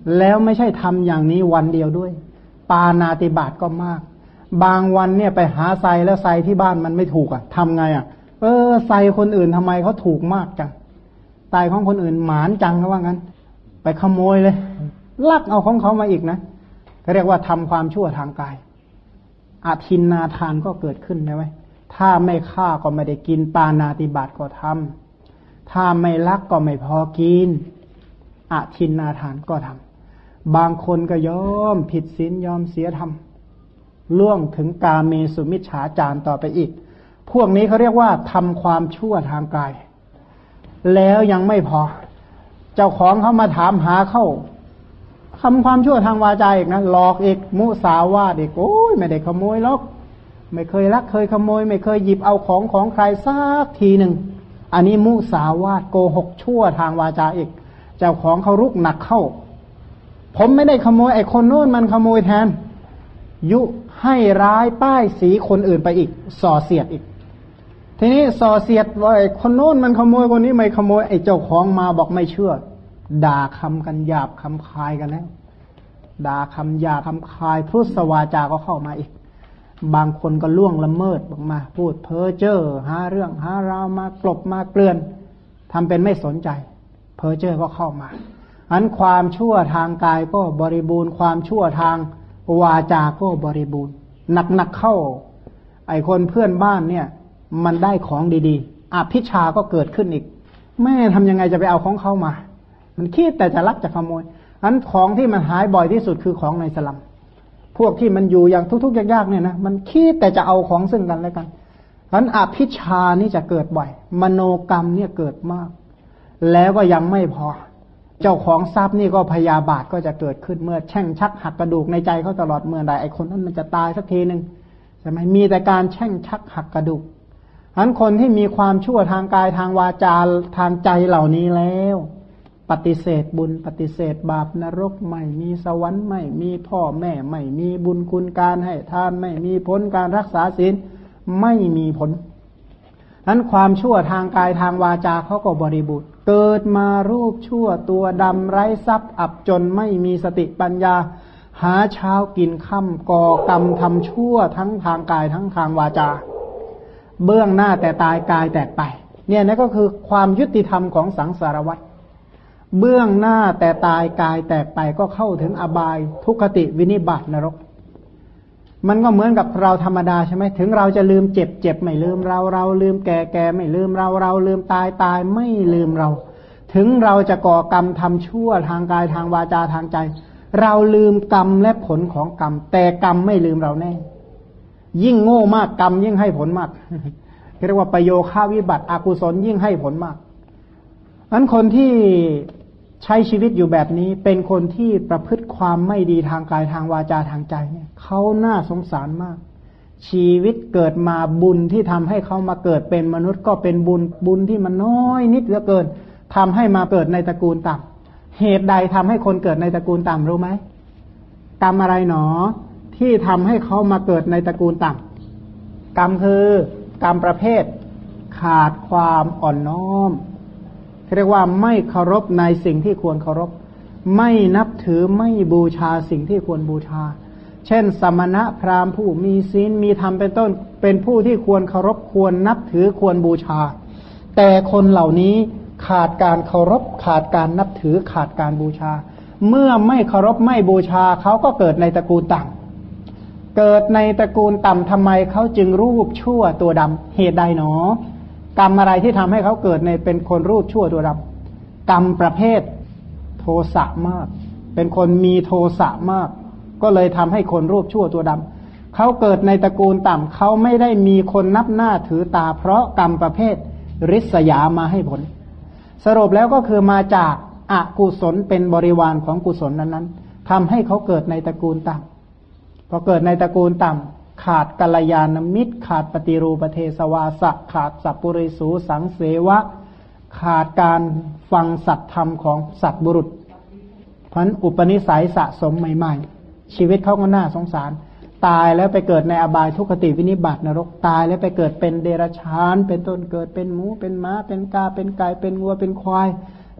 แล้วไม่ใช่ทำอย่างนี้วันเดียวด้วยปาณาติบาตก็มากบางวันเนี่ยไปหาไซแล้วไซที่บ้านมันไม่ถูกทำไงไซคนอื่นทำไมเขาถูกมากจังไซของคนอื่นหมานจังเขาว่างั้นไปขโมยเลยลักเอาของเขามาอีกนะเขาเรียกว่าทำความชั่วทางกายอทินนาทานก็เกิดขึ้นใช่ไหมถ้าไม่ฆ่าก็ไม่ได้กินปาณาติบาตก็ทำถ้าไม่ลักก็ไม่พอกินอทินนาทานก็ทำบางคนก็ยอมผิดศีลยอมเสียธรรมล่วงถึงกาเมสุมิจฉาจารต่อไปอีกพวกนี้เขาเรียกว่าทำความชั่วทางกายแล้วยังไม่พอเจ้าของเขามาถามหาเข้าทำความชั่วทางวาจาอีกนะหลอกอีกมุสาวาทอีกโอ้ยไม่ได้ขโมยหรอกไม่เคยลักเคยขโมยไม่เคยหยิบเอาของใครสักทีหนึ่งอันนี้มุสาวาทโกหกชั่วทางวาจาอีกเจ้าของเขารุกหนักเข้าผมไม่ได้ขโมยไอ้คนโน้นมันขโมยแทนยุให้ร้ายป้ายสีคนอื่นไปอีกส่อเสียดอีกทีนี้ส่อเสียดว่าไอ้คนโน้นมันขโมยคนนี้ไม่ขโมยไอ้เจ้าของมาบอกไม่เชื่อด่าคำกันหยาบคำคายกันแล้วด่าคำหยาบคำคายพุทธวาจาก็เข้ามาอีกบางคนก็ล่วงละเมิดออกมาพูดเพ้อเจ้อหาเรื่องหาราวมากลบมาเกลื่อนทำเป็นไม่สนใจเพ้อเจ้อก็เข้ามาอันความชั่วทางกายก็บริบูรณ์ความชั่วทางวาจาก็บริบูรณ์หนักเข้าไอ้คนเพื่อนบ้านเนี่ยมันได้ของดีๆอภิชาก็เกิดขึ้นอีกแม่ทำยังไงจะไปเอาของเขามามันคิดแต่จะลักจะขโมยอันของที่มันหายบ่อยที่สุดคือของในสลัมพวกที่มันอยู่อย่างทุกๆยากๆเนี่ยนะมันคิดแต่จะเอาของซึ่งกันและกันอันอภิชานี่จะเกิดบ่อยมโนกรรมเนี่ยเกิดมากแล้วก็ยังไม่พอเจ้าของทรัพย์นี่ก็พยาบาทก็จะเกิดขึ้นเมื่อแช่งชักหักกระดูกในใจเขาตลอดเมื่อใดไอ้คนนั้นมันจะตายสักทีนึงใช่ไหมมีแต่การแช่งชักหักกระดูกอันคนที่มีความชั่วทางกายทางวาจาทางใจเหล่านี้แล้วปฏิเสธบุญปฏิเสธบาปนรกไม่มีสวรรค์ไม่มีพ่อแม่ไม่มีบุญคุณการให้ทานไม่มีผลการรักษาศีลไม่มีผลนั้นความชั่วทางกายทางวาจาเขาก็บริบูรณ์เกิดมารูปชั่วตัวดำไร้ทรัพย์อับจนไม่มีสติปัญญาหาเช้ากินค่ำก่อกรรมทำชั่วทั้งทางกายทั้งทางวาจาเบื้องหน้าแต่ตายกายแตกไปเนี่ยนั่นก็คือความยุติธรรมของสังสารวัฏเบื้องหน้าแต่ตายกายแตกไปก็เข้าถึงอบายทุกขติวินิบาตนรกมันก็เหมือนกับเราธรรมดาใช่ไหมถึงเราจะลืมเจ็บไม่ลืมเราลืมแก่ไม่ลืมเราลืมตายไม่ลืมเราถึงเราจะก่อกรรมทำชั่วทางกายทางวาจาทางใจเราลืมกรรมและผลของกรรมแต่กรรมไม่ลืมเราแน่ยิ่งโง่มากกรรมยิ่งให้ผลมากเรียกว่าประโยคาวิบัติอกุศลยิ่งให้ผลมากนั้นคนที่ใช้ชีวิตอยู่แบบนี้เป็นคนที่ประพฤติความไม่ดีทางกายทางวาจาทางใจเนี่ยเขาน่าสงสารมากชีวิตเกิดมาบุญที่ทำให้เขามาเกิดเป็นมนุษย์ก็เป็นบุญที่มันน้อยนิดเหลือเกินทำให้มาเกิดในตระกูลต่ำเหตุใดทำให้คนเกิดในตระกูลต่ำรู้ไหมกรรมอะไรหนอที่ทำให้เขามาเกิดในตระกูลต่ำกรรมคือกรรมประเภทขาดความอ่อนน้อมเรียกว่าไม่เคารพในสิ่งที่ควรเคารพไม่นับถือไม่บูชาสิ่งที่ควรบูชาเช่นสมณะพราหมณ์ผู้มีศีลมีธรรมเป็นต้นเป็นผู้ที่ควรเคารพควรนับถือควรบูชาแต่คนเหล่านี้ขาดการเคารพขาดการนับถือขาดการบูชาเมื่อไม่เคารพไม่บูชาเขาก็เกิดในตระกูลต่ำเกิดในตระกูลต่ำทำไมเขาจึงรูปชั่วตัวดำเหตุใดหนอกรรมอะไรที่ทำให้เขาเกิดในเป็นคนรูปชั่วตัวดำกรรมประเภทโทสะมากเป็นคนมีโทสะมากก็เลยทำให้คนรูปชั่วตัวดำเขาเกิดในตระกูลต่ำเขาไม่ได้มีคนนับหน้าถือตาเพราะกรรมประเภทริษยามาให้ผลสรุปแล้วก็คือมาจากอกุศลเป็นบริวารของกุศลนั้นๆทำให้เขาเกิดในตระกูลต่ำพอเกิดในตระกูลต่ำขาดกัลยาณมิตรขาดปฏิรูปเทสวาสะขาดสัพปุริสูสังเสวะขาดการฟังสัตธรรมของสัตบุรุษพันอุปนิสัยสะสมใหม่ๆชีวิตเขาก็น่าสงสารตายแล้วไปเกิดในอบายทุกขติวินิบาตนรกตายแล้วไปเกิดเป็นเดรัจฉานเป็นต้นเกิดเป็นหมูเป็นม้าเป็นกาเป็นไก่เป็นวัวเป็นควาย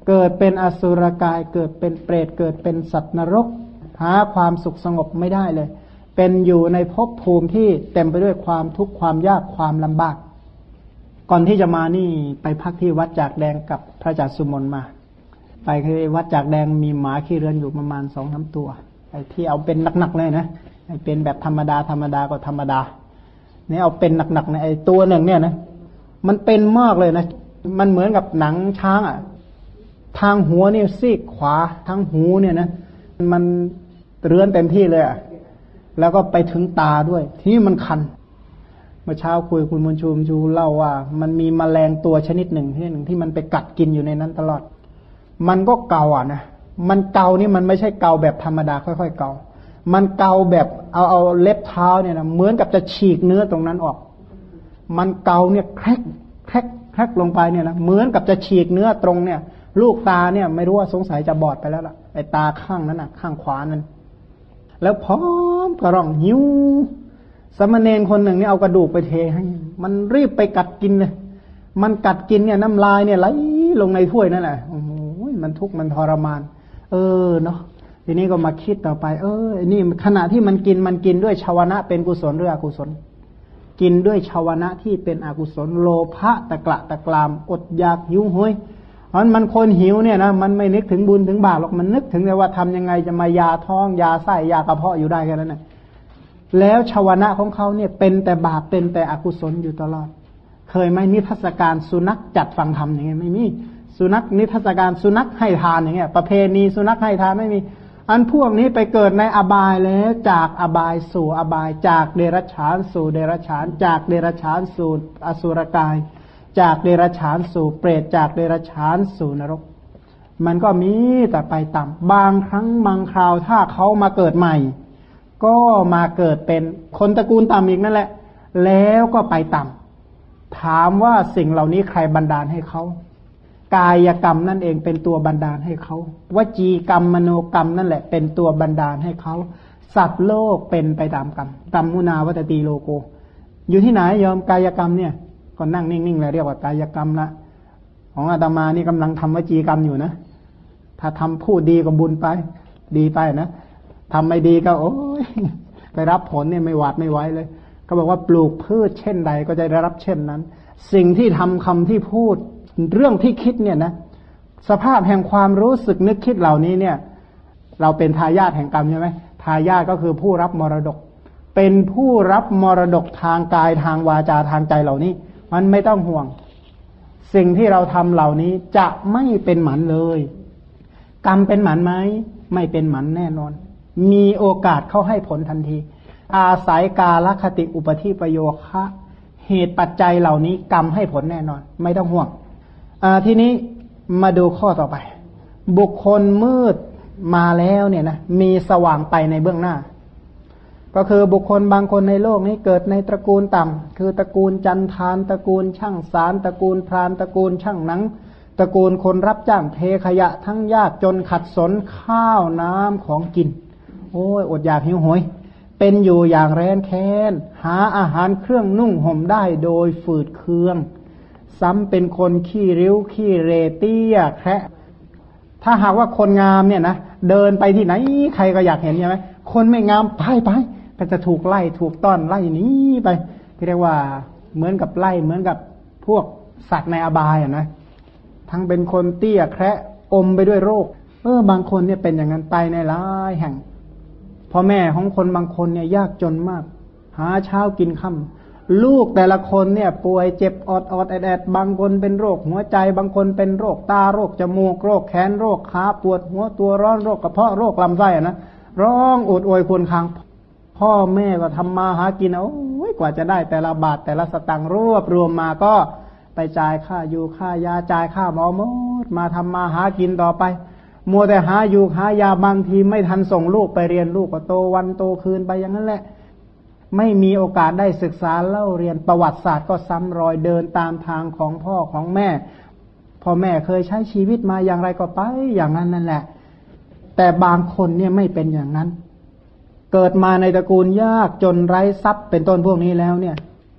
เกิดเป็นอสุรกายเกิดเป็นเปรตเกิดเป็นสัตว์นรกหาความสุขสงบไม่ได้เลยเป็นอยู่ในภพภูมิที่เต็มไปด้วยความทุกข์ความยากความลำบากก่อนที่จะมานี่ไปพักที่วัดจากแดงกับพระอาจารย์สุมนมาไปคือวัดจากแดงมีหมาขี้เรือนอยู่ประมาณ2-3 ตัวไอ้ที่เอาเป็นหนักๆเลยนะไอ้เป็นแบบธรรมดาก็ธรรมดานี่เอาเป็นหนักๆในไอ้ตัวหนึ่งเนี่ยนะมันเป็นมากเลยนะมันเหมือนกับหนังช้างอ่ะทางหัวนี่ซีกขวาทางหูเนี่ยนะมันเรื้อนเต็มที่เลยอ่ะแล้วก็ไปถึงตาด้วยที่มันคันเมื่อเช้าคุยคุณบุญชูเล่าว่ามันมีแมลงตัวชนิดหนึ่งที่มันไปกัดกินอยู่ในนั้นตลอดมันก็เกาอ่ะนะมันเกานี่มันไม่ใช่เกาแบบธรรมดาค่อยๆเกามันเกาแบบเอาเล็บเท้าเนี่ยนะเหมือนกับจะฉีกเนื้อตรงนั้นออกมันเกาเนี่ยแครกลงไปเนี่ยนะเหมือนกับจะฉีกเนื้อตรงเนี่ยลูกตาเนี่ยไม่รู้ว่าสงสัยจะบอดไปแล้วล่ะไอ้ตาข้างนั้นน่ะข้างขวานั้นแล้วพร้อมกระร่องหิวสมณเณรคนหนึ่งเนี่ยเอากระดูกไปเทให้มันรีบไปกัดกินเลยมันกัดกินเนี่ยน้ำลายเนี่ยไหลลงในถ้วยนั่นแหละโอ้โหมันทุกข์มันทรมานเนาะทีนี้ก็มาคิดต่อไปนี่ขณะที่มันกินด้วยชาวนะเป็นกุศลหรืออกุศลกินด้วยชาวนะที่เป็นอกุศลโลภะตะกละตะกรามอดอยากหิวโหยเพราะมันคนหิวเนี่ยนะมันไม่นึกถึงบุญถึงบาปหรอกมันนึกถึงแต่ว่าทำยังไงจะมายาท้องยาไส้ยากระเพาะอยู่ได้แค่นั้นแหละแล้วชาวนะของเขาเนี่ยเป็นแต่บาปเป็นแต่อกุศลอยู่ตลอดเคยไหมนิทรรศการสุนัขจัดฟังธรรมอย่างเงี้ยไม่มีสุนัขนิทรรศการสุนัขให้ทานอย่างเงี้ยประเพณีสุนัขให้ทานไม่มีอันพวกนี้ไปเกิดในอบายแล้วจากอบายสู่อบายจากเดรัจฉานสู่เดรัจฉานจากเดรัจฉานสู่อสุรกายจากเดรัจฉานสู่เปรตจากเดรัจฉานสู่นรกมันก็มีแต่ไปต่ำบางครั้งบางคราวถ้าเขามาเกิดใหม่ก็มาเกิดเป็นคนตระกูลต่ำอีกนั่นแหละแล้วก็ไปต่ำถามว่าสิ่งเหล่านี้ใครบันดาลให้เขากายกรรมนั่นเองเป็นตัวบันดาลให้เขาวจีกรรมมโนกรรมนั่นแหละเป็นตัวบันดาลให้เขาสัตว์โลกเป็นไปตามกรรมกัมมุนาวัตติโลโกอยู่ที่ไหนยอมกายกรรมเนี่ยก็นั่งนิ่งๆแล้วเรียกว่ากายกรรมละของอาตมานี่กำลังทำวจีกรรมอยู่นะถ้าทำพูดดีก็บุญไปดีไปนะทำไม่ดีก็โอ้ยไปรับผลเนี่ยไม่หวาดไม่ไหวเลยก็บอกว่าปลูกพืชเช่นใดก็จะได้รับเช่นนั้นสิ่งที่ทำคำที่พูดเรื่องที่คิดเนี่ยนะสภาพแห่งความรู้สึกนึกคิดเหล่านี้เนี่ยเราเป็นทายาทแห่งกรรมใช่ไหมทายาทก็คือผู้รับมรดกเป็นผู้รับมรดกทางกายทางวาจาทางใจเหล่านี้มันไม่ต้องห่วงสิ่งที่เราทำเหล่านี้จะไม่เป็นหมันเลยกรรมเป็นหมันไหมไม่เป็นหมันแน่นอนมีโอกาสเข้าให้ผลทันทีอาศัยกาลคติอุปธิประโยคะเหตุปัจจัยเหล่านี้กรรมให้ผลแน่นอนไม่ต้องห่วงทีนี้มาดูข้อต่อไปบุคคลมืดมาแล้วเนี่ยนะมีสว่างไปในเบื้องหน้าก็คือบุคคลบางคนในโลกนี้เกิดในตระกูลต่ำคือตระกูลจันทานตระกูลช่างสารตระกูลพรานตระกูลช่างหนังตระกูลคนรับจ้างเทขยะทั้งยากจนขัดสนข้าวน้ำของกินโอ้ยอดอยากหิวโหยเป็นอยู่อย่างแร้นแค้นหาอาหารเครื่องนุ่งห่มได้โดยฝืดเคืองซ้ำเป็นคนขี้ริ้วขี้เรเตี้ยแคระถ้าหากว่าคนงามเนี่ยนะเดินไปที่ไหนใครก็อยากเห็นใช่ไหมคนไม่งามไปก็จะถูกไล่ถูกต้อนไล่หนีไปที่เรียกว่าเหมือนกับไล่เหมือนกับพวกสัตว์ในอบายอ่ะนะทั้งเป็นคนเตี้ยแคระอมไปด้วยโรคบางคนเนี่ยเป็นอย่างนั้นไปในหลายแห่งพ่อแม่ของคนบางคนเนี่ยยากจนมากหาเช้ากินค่ำลูกแต่ละคนเนี่ยป่วยเจ็บอดแอดบางคนเป็นโรคหัวใจบางคนเป็นโรคตาโรคจมูกโรคแขนโรคขาปวดหัวตัวร้อนโรคกระเพาะโรคลำไส้นะร้องอดอวยควรคางพ่อแม่ก็ทำมาหากินโอ้ยกว่าจะได้แต่ละบาทแต่ละสตางค์รวบรวมมาก็ไปจ่ายค่าอยู่ค่ายาจ่ายค่าหมอหมดมาทำมาหากินต่อไปมัวแต่หาอยู่หายาบางทีไม่ทันส่งลูกไปเรียนลูกก็โตวันโตคืนไปอย่างนั้นแหละไม่มีโอกาสได้ศึกษาเล่าเรียนประวัติศาสตร์ก็ซ้ำรอยเดินตามทางของพ่อของแม่พ่อแม่เคยใช้ชีวิตมาอย่างไรก็ไปอย่างนั้นนั่นแหละแต่บางคนเนี่ยไม่เป็นอย่างนั้นเกิดมาในตระกูลยากจนไร้ทรัพย์เป็นต้นพวกนี้แล้วเนี่ย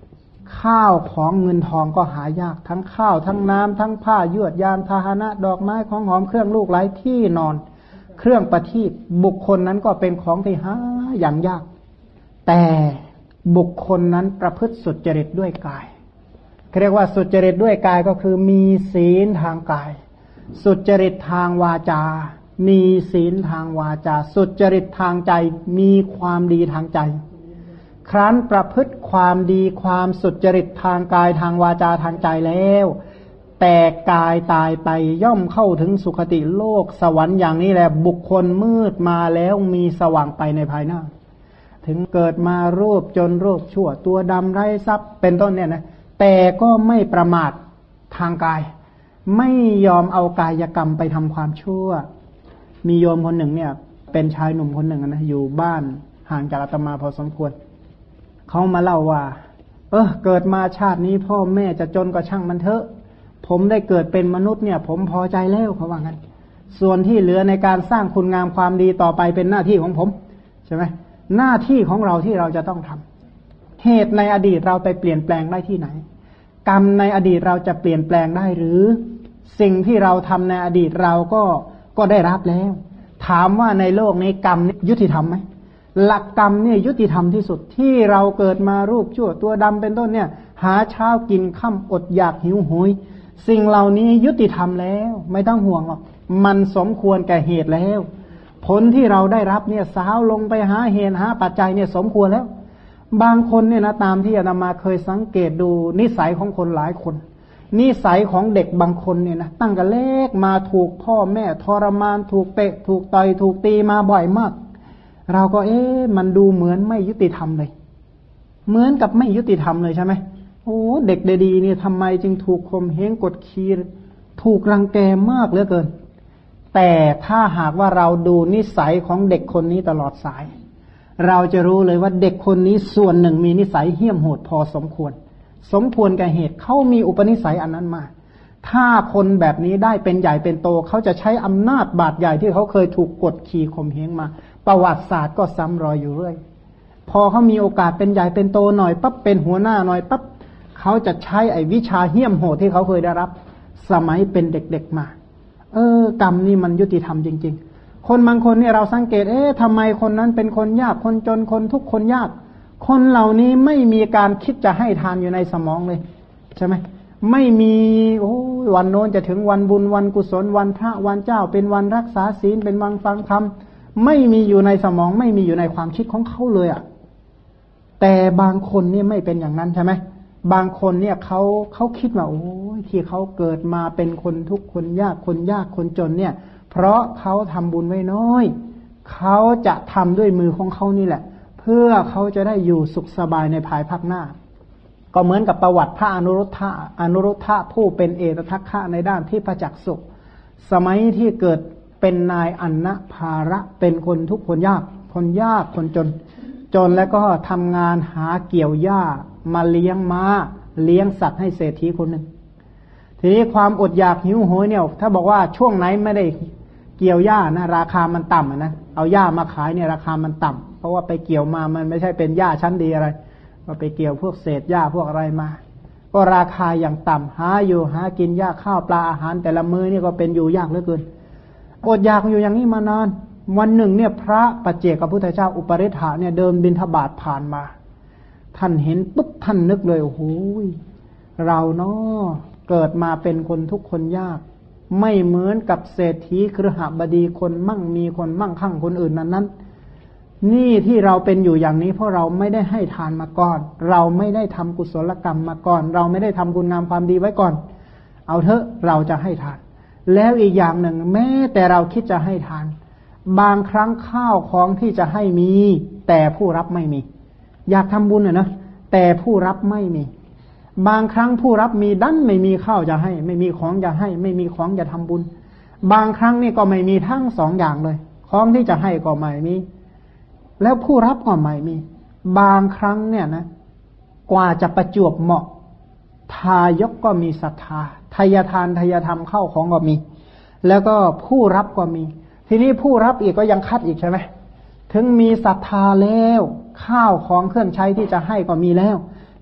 ข้าวของเงินทองก็หายากทั้งข้าวทั้งน้ำทั้งผ้ายวดยานพาหนะดอกไม้ของหอมเครื่องลูกไล้ที่นอนเครื่องประทีปบุคคลนั้นก็เป็นของที่หาอย่างยากแต่บุคคลนั้นประพฤติสุจริตด้วยกายเรียกว่าสุจริตด้วยกายก็คือมีศีลทางกายสุจริตทางวาจามีศีลทางวาจาสุจริตทางใจมีความดีทางใจครั้นประพฤติความดีความสุจริตทางกายทางวาจาทางใจแล้วแต่กายตายไปย่อมเข้าถึงสุคติโลกสวรรค์อย่างนี้แหละบุคคลมืดมาแล้วมีสว่างไปในภายหน้าถึงเกิดมารูปจนรูปชั่วตัวดำไร้ทรัพย์เป็นต้นเนี่ยนะแต่ก็ไม่ประมาททางกายไม่ยอมเอากายกรรมไปทำความชั่วมีโยมคนหนึ่งเนี่ยเป็นชายหนุ่มคนหนึ่งนะอยู่บ้านห่างจากอาตมาพอสมควรเขามาเล่าว่าเกิดมาชาตินี้พ่อแม่จะจนก็ช่างมันเถอะผมได้เกิดเป็นมนุษย์เนี่ยผมพอใจแล้วเขาว่างั้นส่วนที่เหลือในการสร้างคุณงามความดีต่อไปเป็นหน้าที่ของผมใช่ไหมหน้าที่ของเราที่เราจะต้องทำเหตุในอดีตเราไปเปลี่ยนแปลงได้ที่ไหนกรรมในอดีตเราจะเปลี่ยนแปลงได้หรือสิ่งที่เราทำในอดีตเราก็ได้รับแล้วถามว่าในโลกนี้กรรมยุติธรรมไหมหลักกรรมเนี่ยยุติธรรมที่สุดที่เราเกิดมารูปชั่วตัวดำเป็นต้นเนี่ยหาเช้ากินค่ำอดอยากหิวโหยสิ่งเหล่านี้ยุติธรรมแล้วไม่ต้องห่วงหรอกมันสมควรแก่เหตุแล้วผลที่เราได้รับเนี่ยสาวลงไปหาเหตุหาปัจจัยเนี่ยสมควรแล้วบางคนเนี่ยนะตามที่อาตมาเคยสังเกตดูนิสัยของคนหลายคนนิสัยของเด็กบางคนเนี่ยนะตั้งแต่เล็กมาถูกพ่อแม่ทรมานถูกเตะถูกต่อยถูกตีมาบ่อยมากเราก็มันดูเหมือนไม่ยุติธรรมเลยเหมือนกับไม่ยุติธรรมเลยใช่ไหมโอ้เด็กดีๆเนี่ยทำไมจึงถูกข่มเหงกดขี่ถูกรังแกมากเหลือเกินแต่ถ้าหากว่าเราดูนิสัยของเด็กคนนี้ตลอดสายเราจะรู้เลยว่าเด็กคนนี้ส่วนหนึ่งมีนิสัยเหี้ยมโหดพอสมควรแก่เหตุเขามีอุปนิสัยอันนั้นมาถ้าคนแบบนี้ได้เป็นใหญ่เป็นโตเขาจะใช้อำนาจบาดใหญ่ที่เขาเคยถูกกดขี่ข่มเหงมาประวัติศาสตร์ก็ซ้ำรอยอยู่เรื่อยพอเขามีโอกาสเป็นใหญ่เป็นโตหน่อยปั๊บเป็นหัวหน้าหน่อยปั๊บเขาจะใช้ไอ้วิชาเหี้ยมโหดที่เขาเคยได้รับสมัยเป็นเด็กๆมากรรมนี่มันยุติธรรมจริงๆคนบางคนเนี่ยเราสังเกตทำไมคนนั้นเป็นคนยากคนจนคนทุกข์คนยากคนเหล่านี้ไม่มีการคิดจะให้ทานอยู่ในสมองเลยใช่ไหมไม่มีวันโน้นจะถึงวันบุญวันกุศลวันพระวันเจ้าเป็นวันรักษาศีลเป็นวันฟังธรรมไม่มีอยู่ในสมองไม่มีอยู่ในความคิดของเขาเลยอ่ะแต่บางคนเนี่ยไม่เป็นอย่างนั้นใช่ไหมบางคนเนี่ยเขาคิดว่าที่เขาเกิดมาเป็นคนทุกข์คนยากคนจนเนี่ยเพราะเขาทำบุญไว้น้อยเขาจะทำด้วยมือของเขานี่แหละเพื่อเขาจะได้อยู่สุขสบายในภายภาคหน้าก็เหมือนกับประวัติพระอนุรุทธะผู้เป็นเอตทัคคะในด้านที่ประจักษ์สุขสมัยที่เกิดเป็นนายอันนะภาระเป็นคนทุกข์คนยากคนจนแล้วก็ทำงานหาเกี่ยวหญ้ามาเลี้ยงม้าเลี้ยงสัตว์ให้เศรษฐีคนหนึ่งทีนี้ความอดอยากหิวโหยเนี่ยถ้าบอกว่าช่วงไหนไม่ได้เกี่ยวหญ้านะราคามันต่ำนะเอาหญ้ามาขายเนี่ยราคามันต่ำเพราะว่าไปเกี่ยวมามันไม่ใช่เป็นหญ้าชั้นดีอะไรก็ไปเกี่ยวพวกเศษหญ้าพวกอะไรมาก็ราคาอย่างต่ำหากินหญ้าข้าวปลาอาหารแต่ละมื้อนี่ก็เป็นอยู่ยากเหลือเกินอดอยากอยู่อย่างนี้มานานวันหนึ่งเนี่ยพระปัจเจกพุทธเจ้าอุปริฐาเนี่ยเดินบิณฑบาตผ่านมาท่านเห็นปุ๊บท่านนึกเลยโอ้โหเราเนาะเกิดมาเป็นคนทุกข์คนยากไม่เหมือนกับเศรษฐีคฤหบดีคนมั่งมีคนมั่งคั่งคนอื่นนั้นนี่ที่เราเป็นอยู่อย่างนี้เพราะเราไม่ได้ให้ทานมาก่อนเราไม่ได้ทำกุศลกรรมมาก่อนเราไม่ได้ทำคุณงามความดีไว้ก่อนเอาเถอะเราจะให้ทานแล้วอีกอย่างหนึ่งแม้แต่เราคิดจะให้ทานบางครั้งข้าวของที่จะให้มีแต่ผู้รับไม่มีอยากทำบุญนะแต่ผู้รับไม่มีบางครั้งผู้รับมีดันไม่มีข้าวจะให้ไม่มีของจะให้ไม่มีของจะทำบุญบางครั้งนี่ก็ไม่มีทั้งสองอย่างเลยของที่จะให้ก็ไม่มีแล้วผู้รับก็ไม่มีบางครั้งเนี่ยนะกว่าจะประจวบเหมาะทายกก็มีศรัทธาทายทานทายธรรมเข้าของก็มีแล้วก็ผู้รับก็มีทีนี้ผู้รับอีกก็ยังคัดอีกใช่ไหมถึงมีศรัทธาแล้วข้าวของเครื่องใช้ที่จะให้ก็มีแล้ว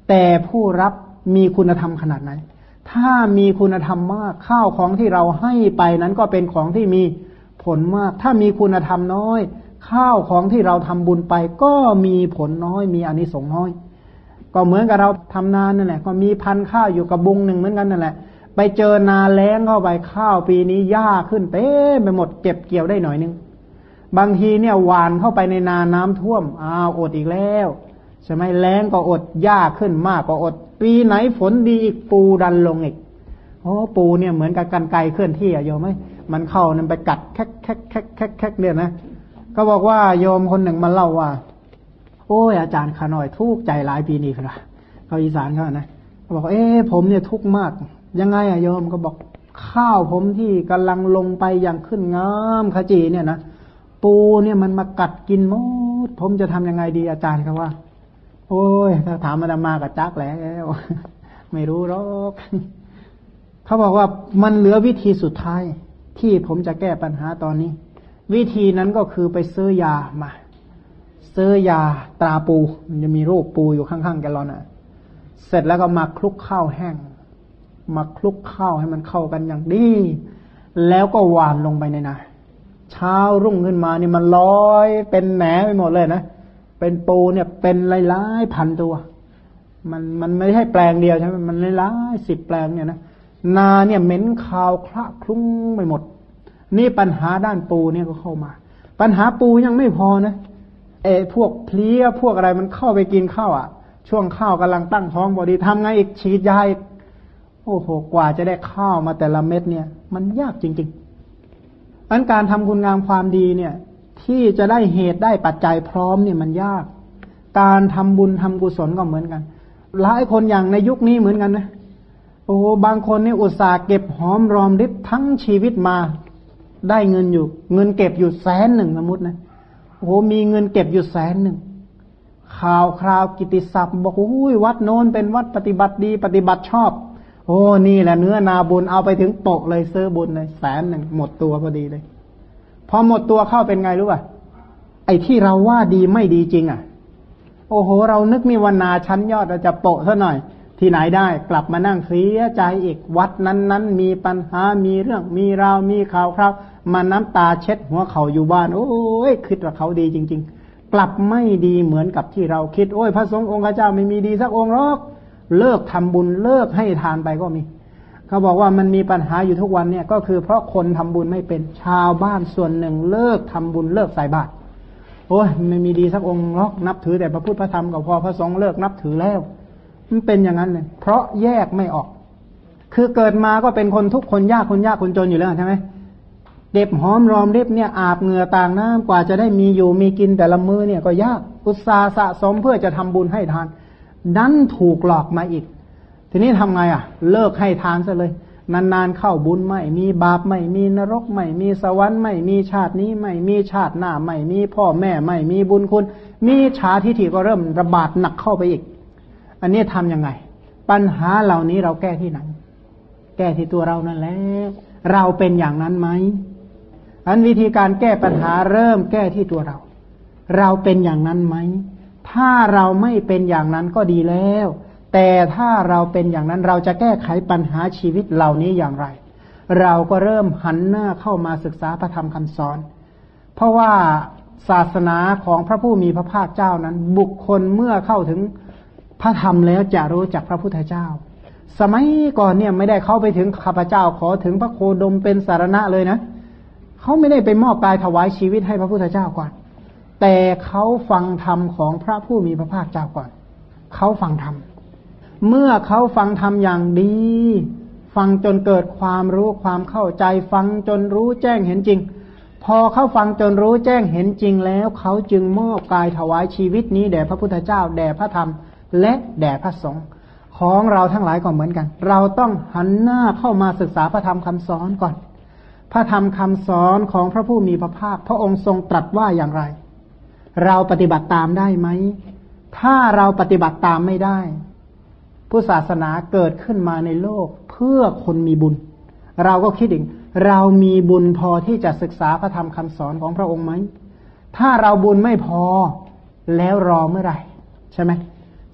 แต่ผู้รับมีคุณธรรมขนาดไหนถ้ามีคุณธรรมมากข้าวของที่เราให้ไปนั้นก็เป็นของที่มีผลมากถ้ามีคุณธรรมน้อยข้าวของที่เราทำบุญไปก็มีผลน้อยมีอานิสงส์น้อยก็เหมือนกับเราทำนานั่นแหละก็มีพันธุ์ข้าวอยู่กับบุงหนึ่งเหมือนกันนั่นแหละไปเจอนาแล้งเข้าไปข้าวปีนี้หญ้าขึ้นเต็มไปหมดเก็บเกี่ยวได้หน่อยนึงบางทีเนี่ยหวานเข้าไปในนาน้ำท่วมอดอีกแล้วใช่ไหมแล้งก็อดหญ้าขึ้นมากก็อดปีไหนฝนดีอีกปูดันลงอีกปูเนี่ยเหมือนกับกรรไกรเคลื่อนที่โยมไหมมันเข้านั่นไปกัดแคกเนี่ยนะก็บอกว่าโยมคนหนึ่งมาเล่าว่าโอ้ยอาจารย์ขาหน่อยทุกข์ใจหลายปีนี้ครับเขาอีสานเขานะเขาบอกผมเนี่ยทุกข์มากยังไงโยมก็บอกข้าวผมที่กำลังลงไปอย่างขึ้นงามขจีเนี่ยนะปูเนี่ยมันมากัดกินหมดผมจะทำยังไงดีอาจารย์เขาว่าโอ้ยถ้าถามอาตมากับจักแล้วไม่รู้หรอกเขาบอกว่ามันเหลือวิธีสุดท้ายที่ผมจะแก้ปัญหาตอนนี้วิธีนั้นก็คือไปซื้อยามาซื้อยาตราปูมันจะมีรูปปูอยู่ข้างๆแกลลอนเสร็จแล้วก็มาคลุกข้าวแห้งมาคลุกข้าวให้มันเข้ากันอย่างดีแล้วก็หวานลงไปในนาเช้ารุ่งขึ้นมานี่มันลอยเป็นแหนไปหมดเลยนะเป็นปูเนี่ยเป็นหลายๆพันตัวมันไม่ใช่แปลงเดียวใช่ไหมมันหลายๆ10 แปลงเนี่ยนะนาเนี่ยเหม็นคาวคละคลุ้งไปหมดนี่ปัญหาด้านปูเนี่ยก็เข้ามาปัญหาปูยังไม่พอนะพวกเพลี้ยพวกอะไรมันเข้าไปกินข้าวช่วงข้าวกำลังตั้งท้องพอดีทำไงอีกฉีดยาอีกโอ้โหกว่าจะได้ข้าวมาแต่ละเม็ดเนี่ยมันยากจริงๆอันการทำคุณงามความดีเนี่ยที่จะได้เหตุได้ปัจจัยพร้อมเนี่ยมันยากการทำบุญทำกุศลก็เหมือนกันหลายคนอย่างในยุคนี้เหมือนกันนะโอ้บางคนนี่อุตส่าห์เก็บหอมรอมริบทั้งชีวิตมาได้เงินอยู่เงินเก็บอยู่100,000สมมตินะโอ้มีเงินเก็บอยู่100,000ข่าวคราวกิตติศัพท์บอกโอ้ยวัดโน้นเป็นวัดปฏิบัติดีปฏิบัติชอบโอ้นี่แหละเนื้อนาบุญเอาไปถึงโปะเลยซื้อบุญเลย100,000หมดตัวพอดีเลยพอหมดตัวเข้าเป็นไงรู้ป่ะไอ้ที่เราว่าดีไม่ดีจริงโอ้โหเรานึกมีวันนาชั้นยอดเราจะโปะซะหน่อยที่ไหนได้กลับมานั่งเสียใจอีกวัดนั้นมีปัญหามีเรื่องมีราวมีข่าวคราวมาน้ำตาเช็ดหัวเขาอยู่บ้านโอ้ยคิดว่าเขาดีจริงๆกลับไม่ดีเหมือนกับที่เราคิดโอ้ยพระสงฆ์องค์เจ้าไม่มีดีสักองค์หรอกเลิกทำบุญเลิกให้ทานไปก็มีเขาบอกว่ามันมีปัญหาอยู่ทุกวันเนี่ยก็คือเพราะคนทำบุญไม่เป็นชาวบ้านส่วนหนึ่งเลิกทำบุญเลิกใส่บาตรโอ้ยไม่มีดีสักองค์หรอกนับถือแต่พระพุทธพระธรรมก็พอพระสงฆ์เลิกนับถือแล้วมันเป็นอย่างนั้นเลยเพราะแยกไม่ออกคือเกิดมาก็เป็นคนทุกคนยากคนจนอยู่แล้วใช่ไหมเก็บหอมรอมริบเนี่ยอาบเหงื่อต่างน้ำกว่าจะได้มีอยู่มีกินแต่ละมื้อเนี่ยก็ยากอุตสาห์สะสมเพื่อจะทำบุญให้ทานดันถูกหลอกมาอีกทีนี้ทำไงเลิกให้ทานซะเลยนานๆเข้าบุญไม่มีบาปไม่มีนรกไม่มีสวรรค์ไม่มีชาตินี้ไม่มีชาติหน้าไม่มีพ่อแม่ไม่มีบุญคุณมีฉาทิฏฐิก็เริ่มระบาดหนักเข้าไปอีกอันนี้ทำยังไงปัญหาเหล่านี้เราแก้ที่ไหนแก้ที่ตัวเรานั่นแหละเราเป็นอย่างนั้นไหมอันวิธีการแก้ปัญหาเริ่มแก้ที่ตัวเราเป็นอย่างนั้นไหมถ้าเราไม่เป็นอย่างนั้นก็ดีแล้วแต่ถ้าเราเป็นอย่างนั้นเราจะแก้ไขปัญหาชีวิตเหล่านี้อย่างไรเราก็เริ่มหันหน้าเข้ามาศึกษาพระธรรมคำสอนเพราะว่าศาสนาของพระผู้มีพระภาคเจ้านั้นบุคคลเมื่อเข้าถึงพระธรรมแล้วจะรู้จักพระพุทธเจ้าสมัยก่อนเนี่ยไม่ได้เข้าไปถึงข้าพเจ้าขอถึงพระโคดมเป็นสารณะเลยนะเขาไม่ได้ไปมอบกายถวายชีวิตให้พระพุทธเจ้าก่อนแต่เขาฟังธรรมของพระผู้มีพระภาคเจ้าก่อนเขาฟังธรรมเมื่อเขาฟังธรรมอย่างดีฟังจนเกิดความรู้ความเข้าใจฟังจนรู้แจ้งเห็นจริงพอเขาฟังจนรู้แจ้งเห็นจริงแล้วเขาจึงมอบกายถวายชีวิตนี้แด่พระพุทธเจ้าแด่พระธรรมและแด่พระสงฆ์ของเราทั้งหลายก็เหมือนกันเราต้องหันหน้าเข้ามาศึกษาพระธรรมคำสอนก่อนพระธรรมคำสอนของพระผู้มีพระภาคพระองค์ทรงตรัสว่าอย่างไรเราปฏิบัติตามได้ไหมถ้าเราปฏิบัติตามไม่ได้พุทธศาสนาเกิดขึ้นมาในโลกเพื่อคนมีบุญเราก็คิดอีกเรามีบุญพอที่จะศึกษาพระธรรมคำสอนของพระองค์ไหมถ้าเราบุญไม่พอแล้วรอเมื่อไหร่ใช่ไหม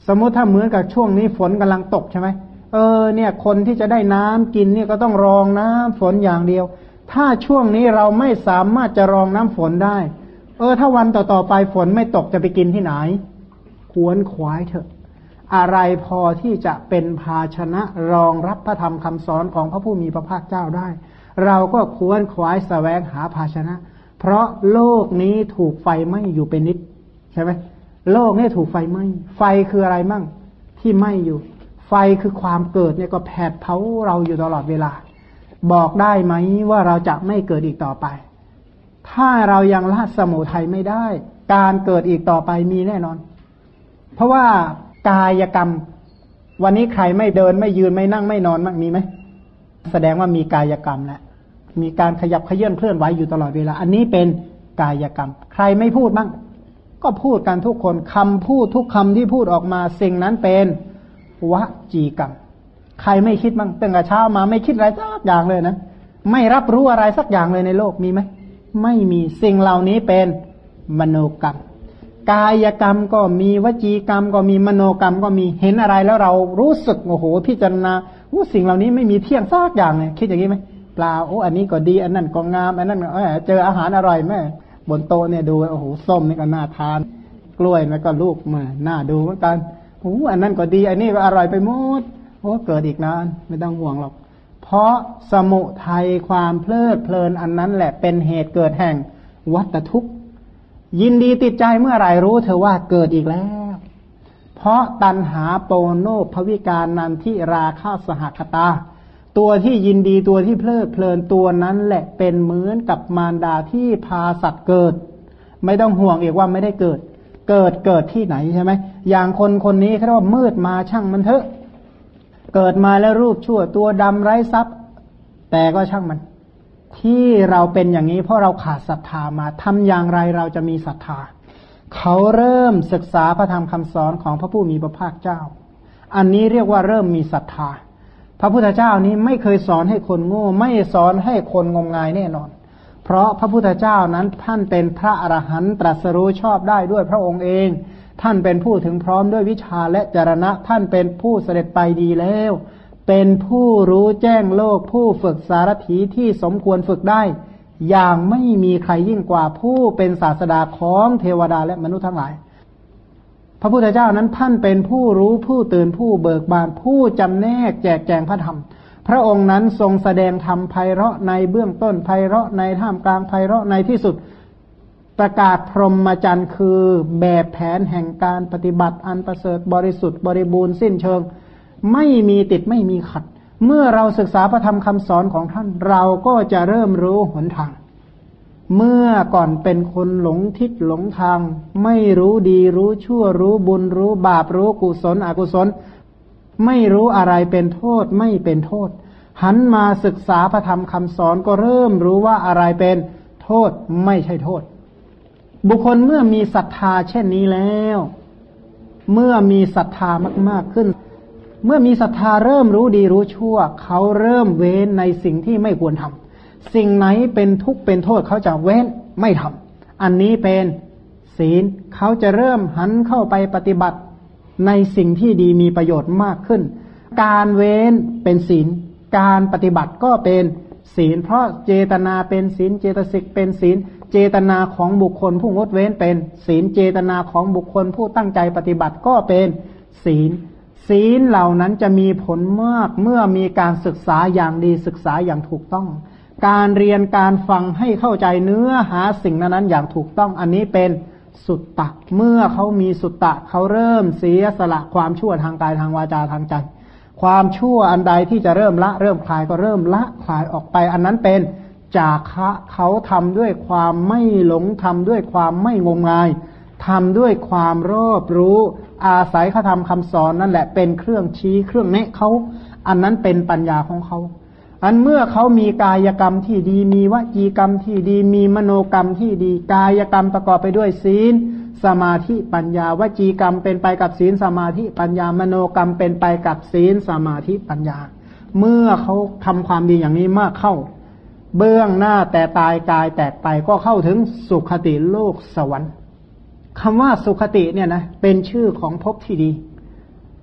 สมมติถ้าเหมือนกับช่วงนี้ฝนกำลังตกใช่ไหมเนี่ยคนที่จะได้น้ำกินเนี่ยก็ต้องรองน้ำฝนอย่างเดียวถ้าช่วงนี้เราไม่สามารถจะรองน้ำฝนได้ถ้าวันต่อๆไปฝนไม่ตกจะไปกินที่ไหนขวนขวายเถอะอะไรพอที่จะเป็นภาชนะรองรับพระธรรมคำสอนของพระผู้มีพระภาคเจ้าได้เราก็ควรขวายแสวงหาภาชนะเพราะโลกนี้ถูกไฟไหม้อยู่เป็นนิดใช่ไหมโลกนี้ถูกไฟไหม้ไฟคืออะไรมั่งที่ไหม้อยู่ไฟคือความเกิดเนี่ยก็แผดเผาเราอยู่ตลอดเวลาบอกได้ไหมว่าเราจะไม่เกิดอีกต่อไปถ้าเรายังละสมุทัยไม่ได้การเกิดอีกต่อไปมีแน่นอนเพราะว่ากายกรรมวันนี้ใครไม่เดินไม่ยืนไม่นั่งไม่นอนมั่งมีไหมแสดงว่ามีกายกรรมแล้วมีการขยับเขยื้อนเคลื่อนไหวอยู่ตลอดเวลาอันนี้เป็นกายกรรมใครไม่พูดบ้างก็พูดกันทุกคนคำพูดทุกคำที่พูดออกมาสิ่งนั้นเป็นวจีกรรมใครไม่คิดบ้างตั้งแต่เช้ามาไม่คิดอะไรสักอย่างเลยนะไม่รับรู้อะไรสักอย่างเลยในโลกมีไหมไม่มีสิ่งเหล่านี้เป็นมโนกรรมกายกรรมก็มีวจีกรรมก็มีมโนกรรมก็มีเห็นอะไรแล้วเรารู้สึกโอ้โหพิจารณาสิ่งเหล่านี้ไม่มีเที่ยงสักอย่างเลยคิดอย่างนี้ไหมเปล่าอันนี้ก็ดีอันนั้นก็งามอันนั้นเจออาหารอร่อยแม่บนโต๊ะเนี่ยดูโอ้โหส้มนี่ก็น่าทานกล้วยแล้วก็ลูกมาน่าดูเหมือนกันอันนั้นก็ดีอันนี้ก็อร่อยไปหมดเกิดอีกนานไม่ต้องห่วงหรอกเพราะสมุทัยความเพลิดเพลินอันนั้นแหละเป็นเหตุเกิดแห่งวัฏทุกข์ยินดีติดใจเมื่อไหร่รู้เธอว่าเกิดอีกแล้วเพราะตัณหาโปโนภวิการนันทิราคะสหคตาตัวที่ยินดีตัวที่เพลิดเพลินตัวนั้นแหละเป็นเหมือนกับมารดาที่พาสัตว์เกิดไม่ต้องห่วงอีกว่าไม่ได้เกิดที่ไหนใช่ไหมอย่างคนนี้เขาเรียกว่ามืดมาช่างมันเถอะเกิดมาแล้วรูปชั่วตัวดำไร้ทรัพย์แต่ก็ช่างมันที่เราเป็นอย่างนี้เพราะเราขาดศรัทธามาทำอย่างไรเราจะมีศรัทธาเขาเริ่มศึกษาพระธรรมคำสอนของพระผู้มีพระภาคเจ้าอันนี้เรียกว่าเริ่มมีศรัทธาพระพุทธเจ้านี้ไม่เคยสอนให้คนโง่ไม่สอนให้คนงมงายแน่นอนเพราะพระพุทธเจ้านั้นท่านเป็นพระอรหันต์ตรัสรู้ชอบได้ด้วยพระองค์เองท่านเป็นผู้ถึงพร้อมด้วยวิชาและจรณะท่านเป็นผู้เสด็จไปดีแล้วเป็นผู้รู้แจ้งโลกผู้ฝึกสารถีที่สมควรฝึกได้อย่างไม่มีใครยิ่งกว่าผู้เป็นศาสดาของเทวดาและมนุษย์ทั้งหลายพระพุทธเจ้านั้นท่านเป็นผู้รู้ผู้ตื่นผู้เบิกบานผู้จำแนกแจกแจงพระธรรมพระองค์นั้นทรงแสดงธรรมไพเราะในเบื้องต้นไพเราะในท่ามกลางไพเราะในที่สุดประกาศพรหมจรรย์คือแบบแผนแห่งการปฏิบัติอันประเสริฐบริสุทธิ์บริบูรณ์สิ้นเชิงไม่มีติดไม่มีขัดเมื่อเราศึกษาพระธรรมคำสอนของท่านเราก็จะเริ่มรู้หนทางเมื่อก่อนเป็นคนหลงทิศหลงทางไม่รู้ดีรู้ชั่วรู้บุญรู้บาปรู้กุศลอกุศลไม่รู้อะไรเป็นโทษไม่เป็นโทษหันมาศึกษาพระธรรมคำสอนก็เริ่มรู้ว่าอะไรเป็นโทษไม่ใช่โทษบุคคลเมื่อมีศรัทธาเช่นนี้แล้วเมื่อมีศรัทธามากๆขึ้นเมื่อมีศรัทธาเริ่มรู้ดีรู้ชั่วเขาเริ่มเว้นในสิ่งที่ไม่ควรทำสิ่งไหนเป็นทุกข์เป็นโทษเขาจะเว้นไม่ทำอันนี้เป็นศีลเขาจะเริ่มหันเข้าไปปฏิบัติในสิ่งที่ดีมีประโยชน์มากขึ้นการเว้นเป็นศีลการปฏิบัติก็เป็นศีลเพราะเจตนาเป็นศีลเจตสิกเป็นศีลเจตนาของบุคคลผู้งดเว้นเป็นศีลเจตนาของบุคคลผู้ตั้งใจปฏิบัติก็เป็นศีลศีลเหล่านั้นจะมีผลมากเมื่อมีการศึกษาอย่างดีศึกษาอย่างถูกต้องการเรียนการฟังให้เข้าใจเนื้อหาสิ่งนั้นอย่างถูกต้องอันนี้เป็นสุตตะเมื่อเขามีสุตตะเขาเริ่มเสียสละความชั่วทางกายทางวาจาทางใจความชั่วอันใดที่จะเริ่มละเริ่มคลายก็เริ่มละคลายออกไปอันนั้นเป็นจาคะเขาทำด้วยความไม่หลงทำด้วยความไม่งมงายทำด้วยความรอบรู้อาศัยเขาทำคำสอนนั่นแหละเป็นเครื่องชี้เครื่องแนะเขาอันนั้นเป็นปัญญาของเขาอันเมื่อเขามีกายกรรมที่ดีมีวจีกรรมที่ดีมีมโนกรรมที่ดีกายกรรมประกอบไปด้วยศีลสมาธิปัญญาวจีกรรมเป็นไปกับศีลสมาธิปัญญามโนกรรมเป็นไปกับศีลสมาธิปัญญาเมื่อเขาทำความดีอย่างนี้มากเข้าเบื้องหน้าแต่ตายกายแตกไปก็เข้าถึงสุคติโลกสวรรค์คำว่าสุคติเนี่ยนะเป็นชื่อของภพที่ดี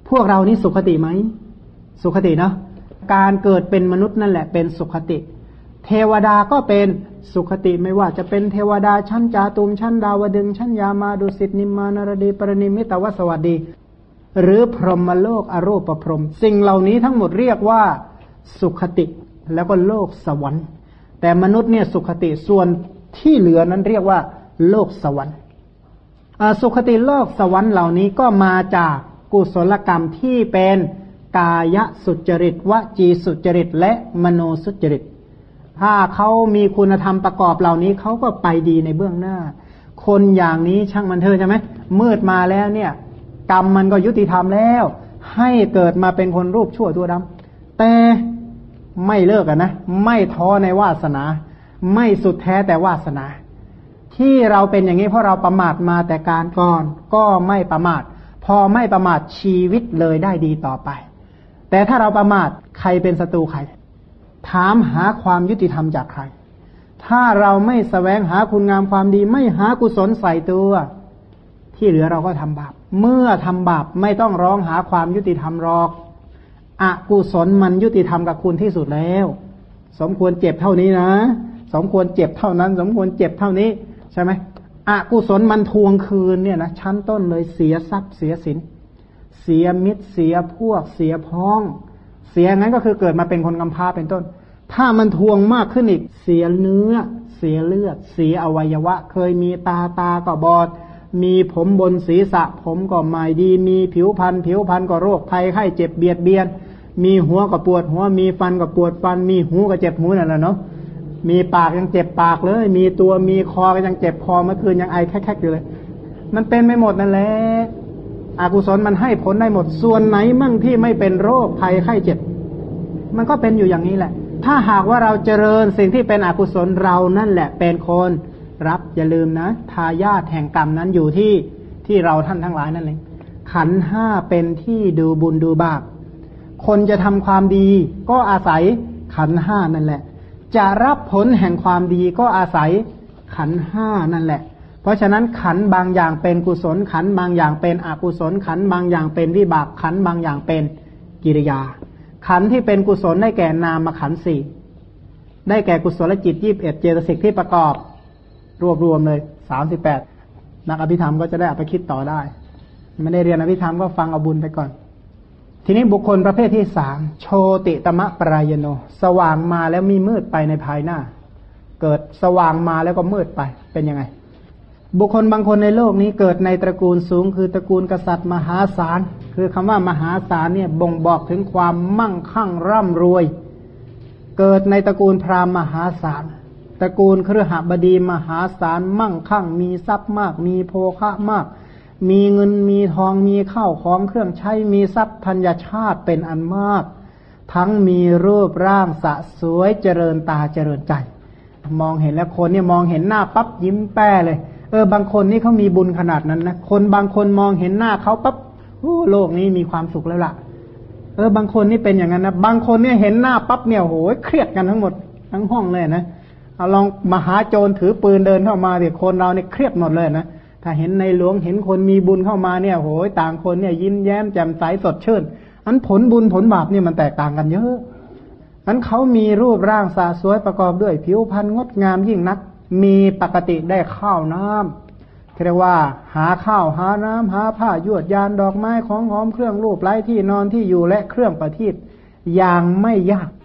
พวกเรานี่สุขติไหมสุขติเนาะการเกิดเป็นมนุษย์นั่นแหละเป็นสุขติเทวดาก็เป็นสุขติไม่ว่าจะเป็นเทวดาชั้นจาตุมชั้นดาวดึงชั้นยามาดุสิตนิมมานารดีปรนิมิตวสวัสดีหรือพรหมโลกอรูปพรหมสิ่งเหล่านี้ทั้งหมดเรียกว่าสุขติแล้วก็โลกสวรรค์แต่มนุษย์เนี่ยสุขติส่วนที่เหลือนั้นเรียกว่าโลกสวรรค์สุขติโลกสวรรค์เหล่านี้ก็มาจากกุศลกรรมที่เป็นกายสุจริตวจีสุจริตและมโนสุจริตถ้าเขามีคุณธรรมประกอบเหล่านี้เขาก็ไปดีในเบื้องหน้าคนอย่างนี้ช่างมันเถอะใช่ไหมมืดมาแล้วเนี่ยกรรมมันก็ยุติธรรมแล้วให้เกิดมาเป็นคนรูปชั่วตัวดำแต่ไม่เลิกนะไม่ท้อในวาสนาไม่สุดแท้แต่วาสนาที่เราเป็นอย่างนี้เพราะเราประมาทมาแต่การก่อนก็ไม่ประมาทพอไม่ประมาทชีวิตเลยได้ดีต่อไปแต่ถ้าเราประมาทใครเป็นศัตรูใครถามหาความยุติธรรมจากใครถ้าเราไม่แสวงหาคุณงามความดีไม่หากุศลใส่ตัวที่เหลือเราก็ทำบาปเมื่อทำบาปไม่ต้องร้องหาความยุติธรรมหรอกอกุศลมันยุติธรรมกับคุณที่สุดแล้วสมควรเจ็บเท่านี้นะสมควรเจ็บเท่านั้นสมควรเจ็บเท่านี้ใช่ไหมอกุศลมันทวงคืนเนี่ยนะชั้นต้นเลยเสียทรัพย์เสียสินเสียมิตรเสียพวกเสียพ้องเสียงั้นก็คือเกิดมาเป็นคนกำพร้าเป็นต้นถ้ามันทวงมากขึ้นอีกเสียเนื้อเสียเลือดเสียอวัยวะเคยมีตาก็บอดมีผมบนศีรษะผมก็ไม่ดีมีผิวพรรณก็โรคภัยไข้เจ็บเบียดเบียนมีหัวก็ปวดหัวมีฟันก็ปวดฟันมีหูก็เจ็บหูนั่นแหละเนาะมีปากยังเจ็บปากเลยมีตัวมีคอก็ยังเจ็บคอเมื่อคืนยังไอแคกๆอยู่เลยมันเป็นไม่หมดนั่นแหละอกุศลมันให้ผลได้หมดส่วนไหนมั่งที่ไม่เป็นโรคภัยไข้เจ็บมันก็เป็นอยู่อย่างนี้แหละถ้าหากว่าเราเจริญสิ่งที่เป็นอกุศลเรานั่นแหละเป็นคนรับอย่าลืมนะทายาทแห่งกรรมนั้นอยู่ที่เราท่านทั้งหลายนั่นเองขันธ์ห้าเป็นที่ดูบุญดูบาปคนจะทำความดีก็อาศัยขันธ์ห้านั่นแหละจะรับผลแห่งความดีก็อาศัยขันธ์ห้านั่นแหละเพราะฉะนั้นขันธ์บางอย่างเป็นกุศลขันธ์บางอย่างเป็นอกุศลขันธ์บางอย่างเป็นวิบากขันธ์บางอย่างเป็นกิริยาขันธ์ที่เป็นกุศลได้แก่นามขันธ์สี่ได้แก่กุศลจิต21เจตสิกที่ประกอบรวมเลย38นักอภิธรรมก็จะได้เอาไปคิดต่อได้ไม่ได้เรียนอภิธรรมก็ฟังเอาบุญไปก่อนทีนี้บุคคลประเภทที่3โชติตมะปรายโนสว่างมาแล้วมีมืดไปในภายหน้าเกิดสว่างมาแล้วก็มืดไปเป็นยังไงบุคคลบางคนในโลกนี้เกิดในตระกูลสูงคือตระกูลกษัตริย์มหาศาลคือคำว่ามหาศาลเนี่ยบ่งบอกถึงความมั่งคั่งร่ำรวยเกิดในตระกูลพราหมณ์มหาศาลตระกูลคฤหบดีมหาศาลมั่งคั่งมีทรัพย์มากมีโภคะมากมีเงินมีทองมีข้าวของเครื่องใช้มีทรัพย์ธัญชาติเป็นอันมากทั้งมีรูปร่างสะสวยเจริญตาเจริญใจมองเห็นแล้วคนเนี่ยมองเห็นหน้าปั๊บยิ้มแป้เลยบางคนนี่เขามีบุญขนาดนั้นนะคนบางคนมองเห็นหน้าเขาปั๊บโลกนี้มีความสุขแล้วล่ะบางคนนี่เป็นอย่างนั้นนะบางคนเนี่ยเห็นหน้าปั๊บเนี่ยโหยเครียดกันทั้งหมดทั้งห้องเลยนะเอาลองมหาโจรถือปืนเดินเข้ามาเดี๋ยวคนเราเนี่ยเครียดหมดเลยนะถ้าเห็นในหลวงเห็นคนมีบุญเข้ามาเนี่ยโหยต่างคนเนี่ยยิ้มแย้มแจ่มใสสดชื่นอันผลบุญผลบาปเนี่ยมันแตกต่างกันเยอะอันเขามีรูปร่างสะสวยประกอบด้วยผิวพรรณงดงามยิ่งนักมีปกติได้ข้าวน้ำเรียกว่าหาข้าวหาน้ำหาผ้ายวดยานดอกไม้ของหอมเครื่องรูปไล้ที่นอนที่อยู่และเครื่องประทีปอย่างไม่ยาก